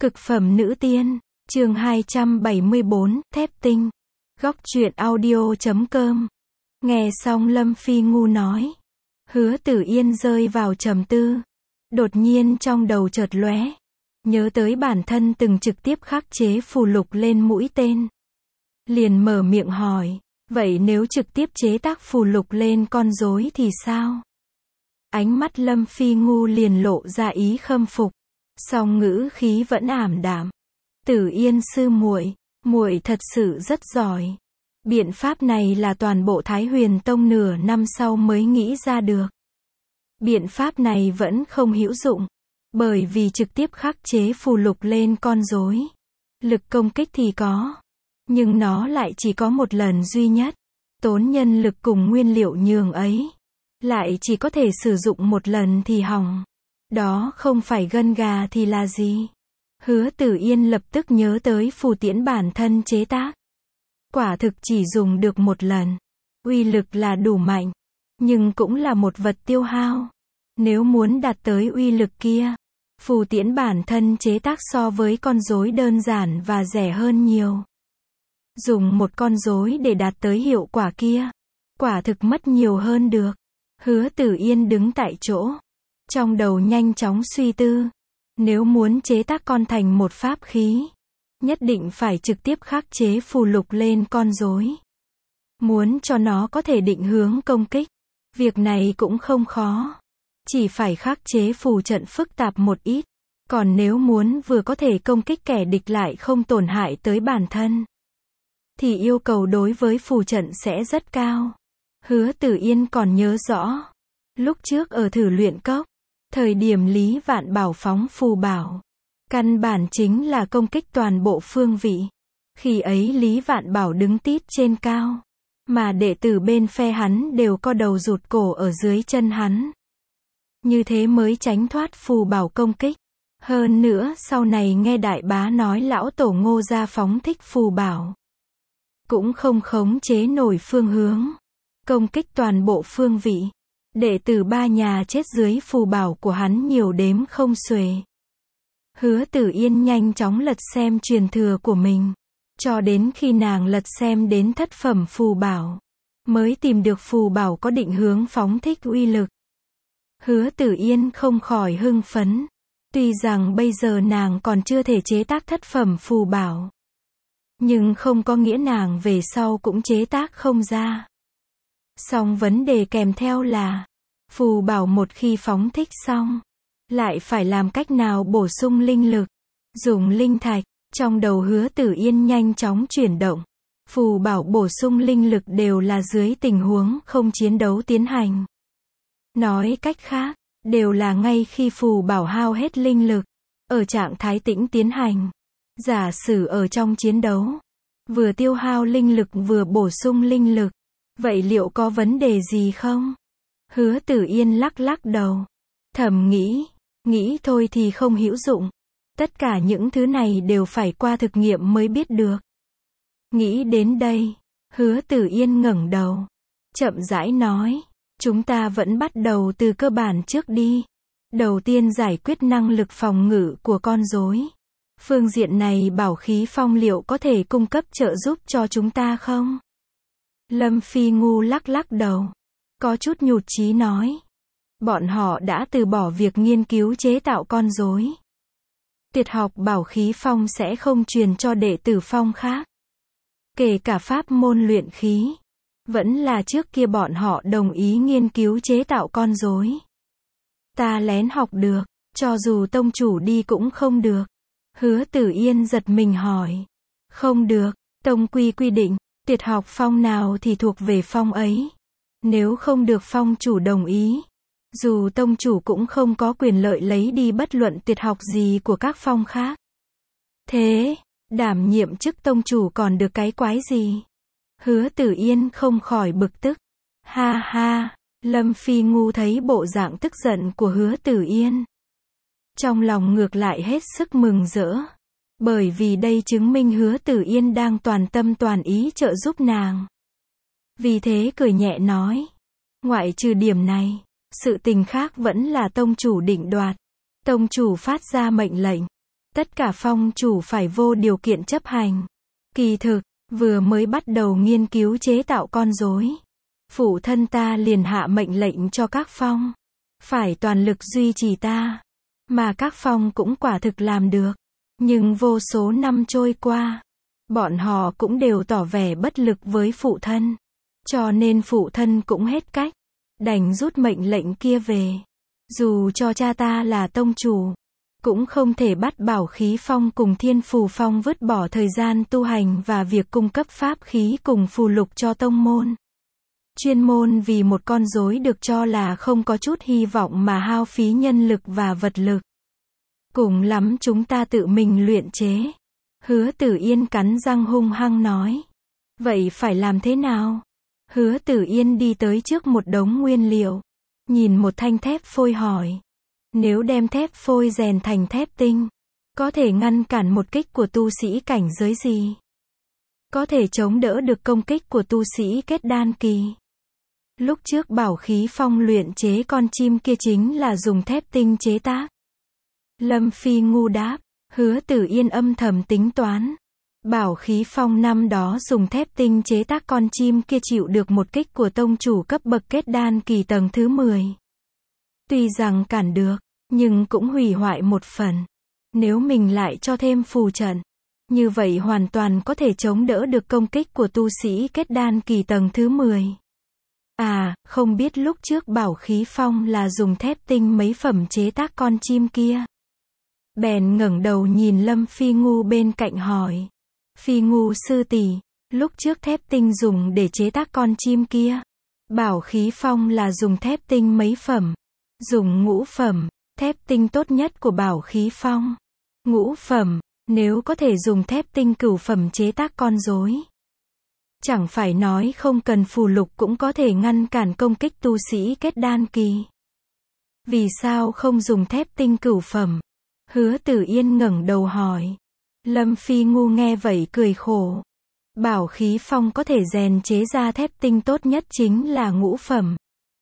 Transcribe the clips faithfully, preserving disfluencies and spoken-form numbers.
Cực phẩm nữ tiên, chương hai trăm bảy mươi bốn, thép tinh. Góc truyện audio chấm com. Nghe xong Lâm Phi ngu nói. Hứa Tử Yên rơi vào trầm tư. Đột nhiên trong đầu chợt lóe. Nhớ tới bản thân từng trực tiếp khắc chế phù lục lên mũi tên. Liền mở miệng hỏi. Vậy nếu trực tiếp chế tác phù lục lên con rối thì sao? Ánh mắt Lâm Phi ngu liền lộ ra ý khâm phục. Song ngữ khí vẫn ảm đạm. Tử Yên sư muội, muội thật sự rất giỏi. Biện pháp này là toàn bộ Thái Huyền Tông nửa năm sau mới nghĩ ra được. Biện pháp này vẫn không hữu dụng, bởi vì trực tiếp khắc chế phù lục lên con rối. Lực công kích thì có, nhưng nó lại chỉ có một lần duy nhất. Tốn nhân lực cùng nguyên liệu nhường ấy, lại chỉ có thể sử dụng một lần thì hỏng. Đó không phải gân gà thì là gì? Hứa Tử Yên lập tức nhớ tới phù tiễn bản thân chế tác. Quả thực chỉ dùng được một lần. Uy lực là đủ mạnh, nhưng cũng là một vật tiêu hao. Nếu muốn đạt tới uy lực kia, phù tiễn bản thân chế tác so với con rối đơn giản và rẻ hơn nhiều. Dùng một con rối để đạt tới hiệu quả kia, quả thực mất nhiều hơn được. Hứa Tử Yên đứng tại chỗ, trong đầu nhanh chóng suy tư. Nếu muốn chế tác con thành một pháp khí, nhất định phải trực tiếp khắc chế phù lục lên con rối. Muốn cho nó có thể định hướng công kích, việc này cũng không khó. Chỉ phải khắc chế phù trận phức tạp một ít. Còn nếu muốn vừa có thể công kích kẻ địch lại không tổn hại tới bản thân, thì yêu cầu đối với phù trận sẽ rất cao. Hứa Tử Yên còn nhớ rõ. Lúc trước ở thử luyện cốc, thời điểm Lý Vạn Bảo phóng phù bảo, căn bản chính là công kích toàn bộ phương vị. Khi ấy Lý Vạn Bảo đứng tít trên cao, mà đệ tử bên phe hắn đều co đầu rụt cổ ở dưới chân hắn. Như thế mới tránh thoát phù bảo công kích. Hơn nữa sau này nghe đại bá nói lão tổ Ngô gia phóng thích phù bảo, cũng không khống chế nổi phương hướng, công kích toàn bộ phương vị. Đệ tử ba nhà chết dưới phù bảo của hắn nhiều đếm không xuể. Hứa Tử Yên nhanh chóng lật xem truyền thừa của mình, cho đến khi nàng lật xem đến thất phẩm phù bảo, mới tìm được phù bảo có định hướng phóng thích uy lực. Hứa Tử Yên không khỏi hưng phấn. Tuy rằng bây giờ nàng còn chưa thể chế tác thất phẩm phù bảo, nhưng không có nghĩa nàng về sau cũng chế tác không ra. Song vấn đề kèm theo là, phù bảo một khi phóng thích xong, lại phải làm cách nào bổ sung linh lực, dùng linh thạch. Trong đầu Hứa Tử Yên nhanh chóng chuyển động. Phù bảo bổ sung linh lực đều là dưới tình huống không chiến đấu tiến hành. Nói cách khác, đều là ngay khi phù bảo hao hết linh lực, ở trạng thái tĩnh tiến hành. Giả sử ở trong chiến đấu, vừa tiêu hao linh lực vừa bổ sung linh lực, vậy liệu có vấn đề gì không? Hứa Tử Yên lắc lắc đầu, thầm nghĩ, nghĩ thôi thì không hữu dụng. Tất cả những thứ này đều phải qua thực nghiệm mới biết được. Nghĩ đến đây, Hứa Tử Yên ngẩng đầu, chậm rãi nói, chúng ta vẫn bắt đầu từ cơ bản trước đi. Đầu tiên giải quyết năng lực phòng ngự của con rối. Phương diện này bảo khí phong liệu có thể cung cấp trợ giúp cho chúng ta không? Lâm Phi ngu lắc lắc đầu, có chút nhụt chí nói. Bọn họ đã từ bỏ việc nghiên cứu chế tạo con rối. Tuyệt học bảo khí phong sẽ không truyền cho đệ tử phong khác. Kể cả pháp môn luyện khí, vẫn là trước kia bọn họ đồng ý nghiên cứu chế tạo con rối. Ta lén học được, cho dù tông chủ đi cũng không được. Hứa Tử Yên giật mình hỏi. Không được, tông quy quy định, tuyệt học phong nào thì thuộc về phong ấy. Nếu không được phong chủ đồng ý, dù tông chủ cũng không có quyền lợi lấy đi bất luận tuyệt học gì của các phong khác. Thế, đảm nhiệm chức tông chủ còn được cái quái gì? Hứa Tử Yên không khỏi bực tức. Ha ha, Lâm Phi ngu thấy bộ dạng tức giận của Hứa Tử Yên, trong lòng ngược lại hết sức mừng rỡ. Bởi vì đây chứng minh Hứa Tử Yên đang toàn tâm toàn ý trợ giúp nàng. Vì thế cười nhẹ nói, ngoại trừ điểm này, sự tình khác vẫn là tông chủ định đoạt. Tông chủ phát ra mệnh lệnh, Tất cả phong chủ phải vô điều kiện chấp hành. Kỳ thực, vừa mới bắt đầu nghiên cứu chế tạo con rối, phụ thân ta liền hạ mệnh lệnh cho các phong phải toàn lực duy trì ta. Mà các phong cũng quả thực làm được. Nhưng vô số năm trôi qua, bọn họ cũng đều tỏ vẻ bất lực với phụ thân. Cho nên phụ thân cũng hết cách, đành rút mệnh lệnh kia về. Dù cho cha ta là tông chủ, cũng không thể bắt Bảo Khí Phong cùng Thiên Phù Phong vứt bỏ thời gian tu hành và việc cung cấp pháp khí cùng phù lục cho tông môn. Chuyên môn vì một con rối được cho là không có chút hy vọng mà hao phí nhân lực và vật lực. Cùng lắm chúng ta tự mình luyện chế. Hứa Tử Yên cắn răng hung hăng nói. Vậy phải làm thế nào? Hứa Tử Yên đi tới trước một đống nguyên liệu, nhìn một thanh thép phôi hỏi. Nếu đem thép phôi rèn thành thép tinh, có thể ngăn cản một kích của tu sĩ cảnh giới gì? Có thể chống đỡ được công kích của tu sĩ kết đan kỳ. Lúc trước Bảo Khí Phong luyện chế con chim kia chính là dùng thép tinh chế tác. Lâm Phi ngu đáp. Hứa Tử Yên âm thầm tính toán. Bảo Khí Phong năm đó dùng thép tinh chế tác con chim kia chịu được một kích của tông chủ cấp bậc kết đan kỳ tầng thứ mười. Tuy rằng cản được, nhưng cũng hủy hoại một phần. Nếu mình lại cho thêm phù trận, như vậy hoàn toàn có thể chống đỡ được công kích của tu sĩ kết đan kỳ tầng thứ mười. À, không biết lúc trước Bảo Khí Phong là dùng thép tinh mấy phẩm chế tác con chim kia. Bèn ngẩng đầu nhìn Lâm Phi Ngu bên cạnh hỏi. Phi Ngu sư tỷ, lúc trước thép tinh dùng để chế tác con chim kia, Bảo Khí Phong là dùng thép tinh mấy phẩm? Dùng ngũ phẩm, thép tinh tốt nhất của Bảo Khí Phong. Ngũ phẩm, nếu có thể dùng thép tinh cửu phẩm chế tác con rối, chẳng phải nói không cần phù lục cũng có thể ngăn cản công kích tu sĩ kết đan kỳ. Vì sao không dùng thép tinh cửu phẩm? Hứa Tử Yên ngẩng đầu hỏi. Lâm Phi Ngu nghe vậy cười khổ. Bảo Khí Phong có thể rèn chế ra thép tinh tốt nhất chính là ngũ phẩm.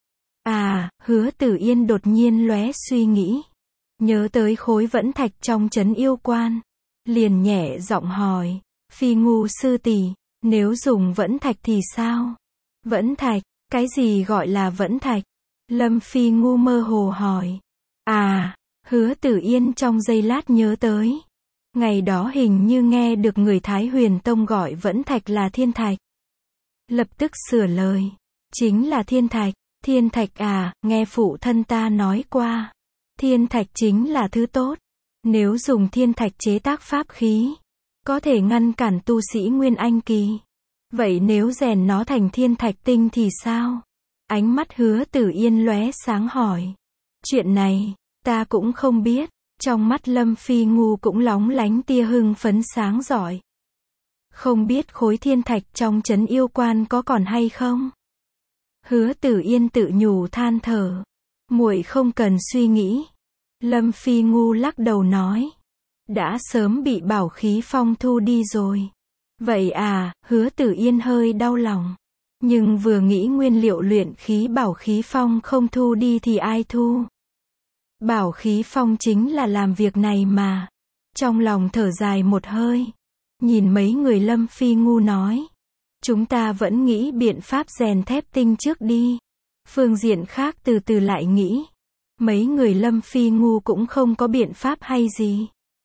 À, Hứa Tử Yên đột nhiên lóe suy nghĩ. Nhớ tới khối vẫn thạch trong trấn yêu quan. Liền nhẹ giọng hỏi. Phi Ngu sư tỷ, nếu dùng vẫn thạch thì sao? Vẫn thạch, cái gì gọi là vẫn thạch? Lâm Phi Ngu mơ hồ hỏi. À, Hứa Tử Yên trong giây lát nhớ tới. Ngày đó hình như nghe được người Thái Huyền Tông gọi vẫn thạch là thiên thạch. Lập tức sửa lời. Chính là thiên thạch. Thiên thạch à, nghe phụ thân ta nói qua. Thiên thạch chính là thứ tốt. Nếu dùng thiên thạch chế tác pháp khí, có thể ngăn cản tu sĩ Nguyên Anh kỳ. Vậy nếu rèn nó thành thiên thạch tinh thì sao? Ánh mắt Hứa Tử Yên lóe sáng hỏi. Chuyện này, ta cũng không biết. Trong mắt Lâm Phi Ngu cũng lóng lánh tia hưng phấn sáng rọi. Không biết khối thiên thạch trong trấn yêu quan có còn hay không? Hứa Tử Yên tự nhủ than thở. Muội không cần suy nghĩ. Lâm Phi Ngu lắc đầu nói. Đã sớm bị Bảo Khí Phong thu đi rồi. Vậy à, Hứa Tử Yên hơi đau lòng. Nhưng vừa nghĩ nguyên liệu luyện khí Bảo Khí Phong không thu đi thì ai thu? Bảo Khí Phong chính là làm việc này mà. Trong lòng thở dài một hơi. Nhìn mấy người Lâm Phi Ngu nói. Chúng ta vẫn nghĩ biện pháp rèn thép tinh trước đi. Phương diện khác từ từ lại nghĩ. Mấy người Lâm Phi Ngu cũng không có biện pháp hay gì.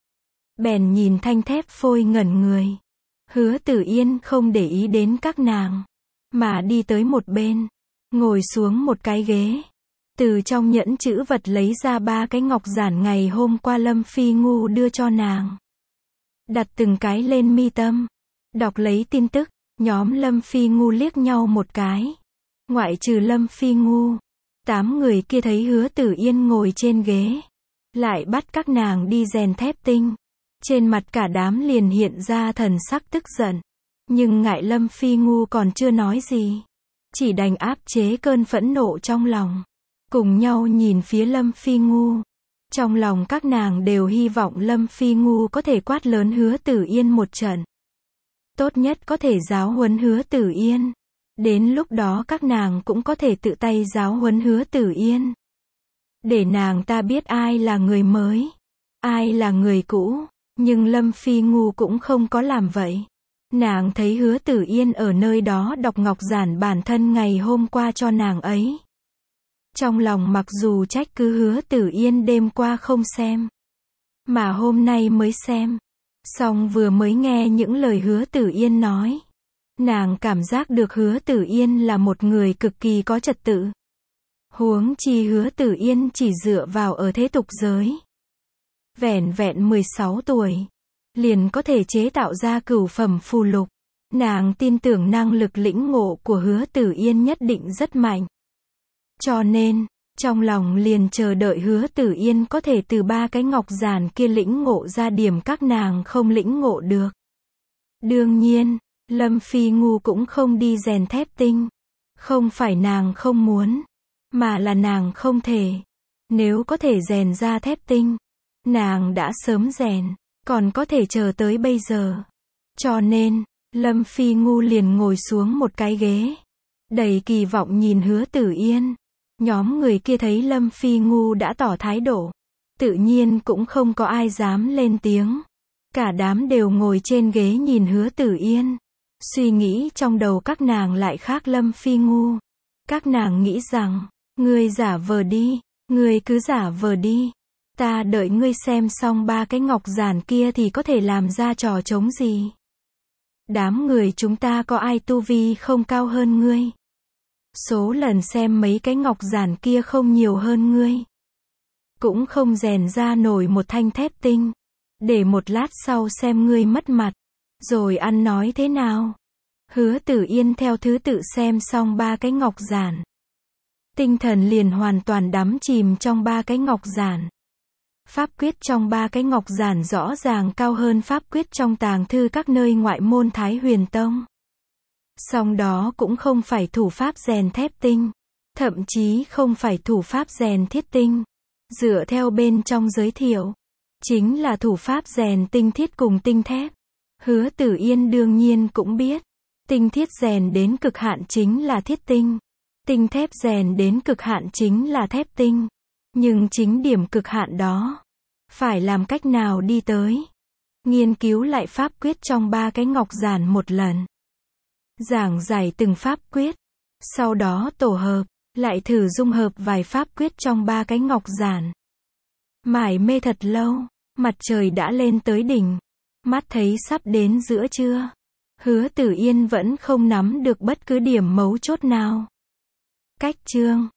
Bèn nhìn thanh thép phôi ngẩn người. Hứa Tử Yên không để ý đến các nàng, mà đi tới một bên, ngồi xuống một cái ghế. Từ trong nhẫn chữ vật lấy ra ba cái ngọc giản ngày hôm qua Lâm Phi Ngu đưa cho nàng. Đặt từng cái lên mi tâm. Đọc lấy tin tức, nhóm Lâm Phi Ngu liếc nhau một cái. Ngoại trừ Lâm Phi Ngu, tám người kia thấy Hứa Tử Yên ngồi trên ghế, lại bắt các nàng đi rèn thép tinh. Trên mặt cả đám liền hiện ra thần sắc tức giận. Nhưng ngại Lâm Phi Ngu còn chưa nói gì, chỉ đành áp chế cơn phẫn nộ trong lòng. Cùng nhau nhìn phía Lâm Phi Ngu. Trong lòng các nàng đều hy vọng Lâm Phi Ngu có thể quát lớn Hứa Tử Yên một trận. Tốt nhất có thể giáo huấn Hứa Tử Yên. Đến lúc đó các nàng cũng có thể tự tay giáo huấn Hứa Tử Yên. Để nàng ta biết ai là người mới, ai là người cũ. Nhưng Lâm Phi Ngu cũng không có làm vậy. Nàng thấy Hứa Tử Yên ở nơi đó đọc ngọc giản bản thân ngày hôm qua cho nàng ấy. Trong lòng mặc dù trách cứ Hứa Tử Yên đêm qua không xem, mà hôm nay mới xem. Xong vừa mới nghe những lời Hứa Tử Yên nói, nàng cảm giác được Hứa Tử Yên là một người cực kỳ có trật tự. Huống chi Hứa Tử Yên chỉ dựa vào ở thế tục giới. Vẻn vẹn mười sáu tuổi, liền có thể chế tạo ra cửu phẩm phù lục. Nàng tin tưởng năng lực lĩnh ngộ của Hứa Tử Yên nhất định rất mạnh. Cho nên, trong lòng liền chờ đợi Hứa Tử Yên có thể từ ba cái ngọc giản kia lĩnh ngộ ra điểm các nàng không lĩnh ngộ được. Đương nhiên, Lâm Phi Ngu cũng không đi rèn thép tinh. Không phải nàng không muốn, mà là nàng không thể. Nếu có thể rèn ra thép tinh, nàng đã sớm rèn, còn có thể chờ tới bây giờ. Cho nên, Lâm Phi Ngu liền ngồi xuống một cái ghế, đầy kỳ vọng nhìn Hứa Tử Yên. Nhóm người kia thấy Lâm Phi Ngu đã tỏ thái độ, tự nhiên cũng không có ai dám lên tiếng. Cả đám đều ngồi trên ghế nhìn Hứa Tử Yên. Suy nghĩ trong đầu các nàng lại khác Lâm Phi Ngu. Các nàng nghĩ rằng, ngươi giả vờ đi, ngươi cứ giả vờ đi. Ta đợi ngươi xem xong ba cái ngọc giản kia thì có thể làm ra trò trống gì. Đám người chúng ta có ai tu vi không cao hơn ngươi. Số lần xem mấy cái ngọc giản kia không nhiều hơn ngươi. Cũng không rèn ra nổi một thanh thép tinh. Để một lát sau xem ngươi mất mặt. Rồi ăn nói thế nào. Hứa Tử Yên theo thứ tự xem xong ba cái ngọc giản. Tinh thần liền hoàn toàn đắm chìm trong ba cái ngọc giản. Pháp quyết trong ba cái ngọc giản rõ ràng cao hơn pháp quyết trong tàng thư các nơi ngoại môn Thái Huyền Tông. Song đó cũng không phải thủ pháp rèn thép tinh, thậm chí không phải thủ pháp rèn thiết tinh. Dựa theo bên trong giới thiệu, chính là thủ pháp rèn tinh thiết cùng tinh thép. Hứa Tử Yên đương nhiên cũng biết, tinh thiết rèn đến cực hạn chính là thiết tinh, tinh thép rèn đến cực hạn chính là thép tinh. Nhưng chính điểm cực hạn đó, phải làm cách nào đi tới? Nghiên cứu lại pháp quyết trong ba cái ngọc giản một lần. Giảng giải từng pháp quyết. Sau đó tổ hợp, lại thử dung hợp vài pháp quyết trong ba cái ngọc giản. Mải mê thật lâu, mặt trời đã lên tới đỉnh. Mắt thấy sắp đến giữa trưa. Hứa Tử Yên vẫn không nắm được bất cứ điểm mấu chốt nào. Cách chương